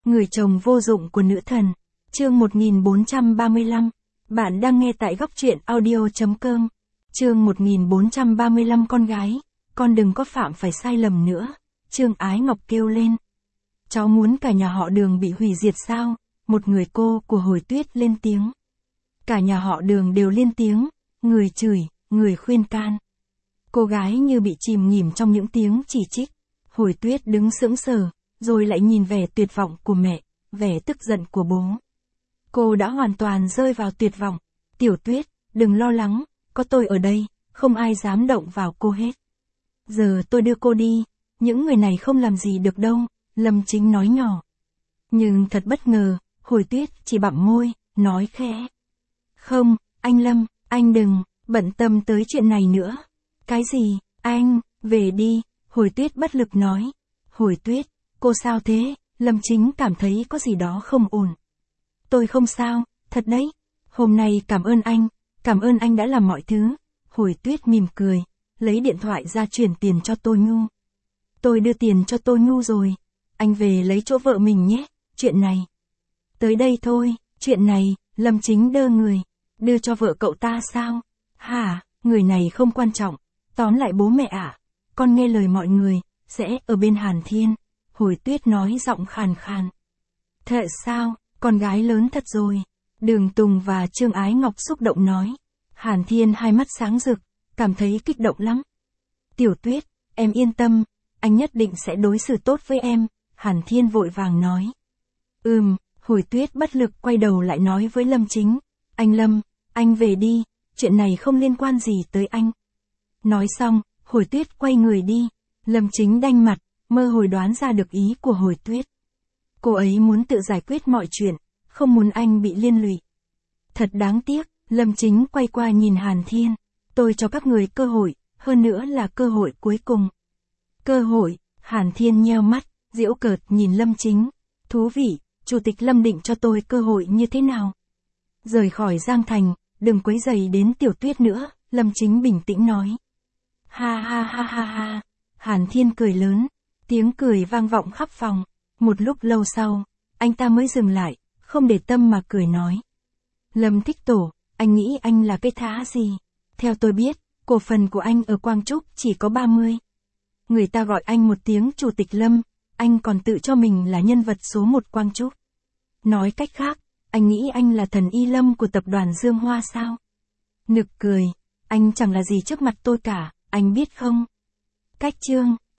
Người chồng vô dụng của nữ thần. Chương 1435. Bạn đang nghe tại góc truyện audio.com. Chương 1435 con gái, con đừng có phạm phải sai lầm nữa. Trương Ái Ngọc kêu lên. Cháu muốn cả nhà họ Đường bị hủy diệt sao? Một người cô của Hồi Tuyết lên tiếng. Cả nhà họ Đường đều lên tiếng, người chửi, người khuyên can. Cô gái như bị chìm nghỉm trong những tiếng chỉ trích. Hồi Tuyết đứng sững sờ, rồi lại nhìn vẻ tuyệt vọng của mẹ, vẻ tức giận của bố. Cô đã hoàn toàn rơi vào tuyệt vọng. Tiểu Tuyết, đừng lo lắng, có tôi ở đây, không ai dám động vào cô hết. Giờ tôi đưa cô đi, những người này không làm gì được đâu, Lâm Chính nói nhỏ. Nhưng thật bất ngờ, Hồi Tuyết chỉ bặm môi, nói khẽ. Không, anh Lâm, anh đừng, bận tâm tới chuyện này nữa. Cái gì, anh, về đi, Hồi Tuyết bất lực nói. Hồi Tuyết, cô sao thế? Lâm Chính cảm thấy có gì đó không ổn. Tôi không sao, thật đấy. Hôm nay cảm ơn anh đã làm mọi thứ. Hồi Tuyết mỉm cười, lấy điện thoại ra chuyển tiền cho Tô Nhu. Tôi đưa tiền cho Tô Nhu rồi. Anh về lấy chỗ vợ mình nhé, chuyện này. Tới đây thôi, chuyện này, Lâm Chính đơ người. Đưa cho vợ cậu ta sao? Hả, người này không quan trọng. Tóm lại bố mẹ ạ, con nghe lời mọi người, sẽ ở bên Hàn Thiên. Hồi Tuyết nói giọng khàn khàn. Thật sao, con gái lớn thật rồi. Đường Tùng và Trương Ái Ngọc xúc động nói. Hàn Thiên hai mắt sáng rực, cảm thấy kích động lắm. Tiểu Tuyết, em yên tâm, anh nhất định sẽ đối xử tốt với em, Hàn Thiên vội vàng nói. Hồi Tuyết bất lực quay đầu lại nói với Lâm Chính. Anh Lâm, anh về đi, chuyện này không liên quan gì tới anh. Nói xong, Hồi Tuyết quay người đi. Lâm Chính đanh mặt, mơ hồ đoán ra được ý của Hồi Tuyết. Cô ấy muốn tự giải quyết mọi chuyện, không muốn anh bị liên lụy. Thật đáng tiếc, Lâm Chính quay qua nhìn Hàn Thiên. Tôi cho các người cơ hội, hơn nữa là cơ hội cuối cùng. Cơ hội, Hàn Thiên nheo mắt, giễu cợt nhìn Lâm Chính. Thú vị, Chủ tịch Lâm định cho tôi cơ hội như thế nào? Rời khỏi Giang Thành, đừng quấy rầy đến Tiểu Tuyết nữa, Lâm Chính bình tĩnh nói. Ha ha ha ha ha, Hàn Thiên cười lớn, tiếng cười vang vọng khắp phòng. Một lúc lâu sau, anh ta mới dừng lại, không để tâm mà cười nói. Lâm Thích Tổ, anh nghĩ anh là cái thá gì? Theo tôi biết, cổ phần của anh ở Quang Trúc chỉ có 30. Người ta gọi anh một tiếng Chủ tịch Lâm, anh còn tự cho mình là nhân vật số 1 Quang Trúc. Nói cách khác, anh nghĩ anh là thần y Lâm của tập đoàn Dương Hoa sao? Nực cười, anh chẳng là gì trước mặt tôi cả, anh biết không? Cách chương